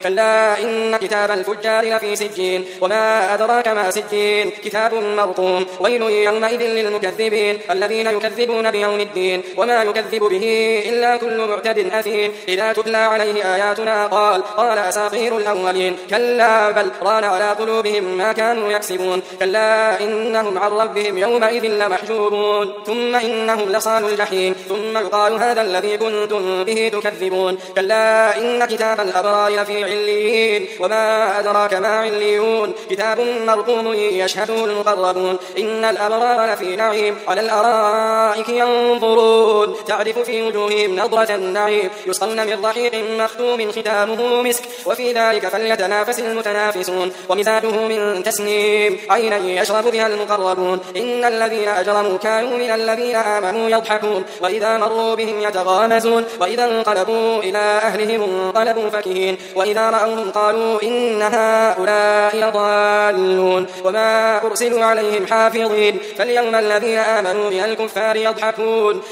كلا إن كتاب الفجار لفي سجين وما أدراك ما سجين كتاب مرقوم ويل يومئذ للمكذبين الذين يكذبون بيوم الدين وما يكذب به إلا كل معتد أثيم إذا تتلى عليه آياتنا قال أساطير الأولين كلا بل ران على قلوبهم ما كانوا يكسبون كلا إنهم عن ربهم يومئذ لمحجوبون ثم إنهم لصالوا الجحيم ثم يقال هذا الذي كنتم به تكذبون كلا إن كتاب الأبرار لفي عليين وما أدراك ما عليون كتاب مرقوم يشهده المقربون إن الأبرار لفي نعيم على الأرائك ينظرون تعرف في وجوههم نضرة النعيم يسقون من رحيق مختوم ختامه مسك وفي ذلك فليتنافس المتنافسون ومزاجه من تسنيم عينا يشرب بها المقربون إن الذين أجرموا كانوا من الذين آمنوا يضحكون وإذا مروا بهم يتغامزون وإذا انقلبوا إلى أهلهم انقلبوا فكهين وإذا رأوهم قالوا إن هؤلاء لضالون وما أرسلوا عليهم حافظين فاليوم الذين آمنوا من الكفار يضحكون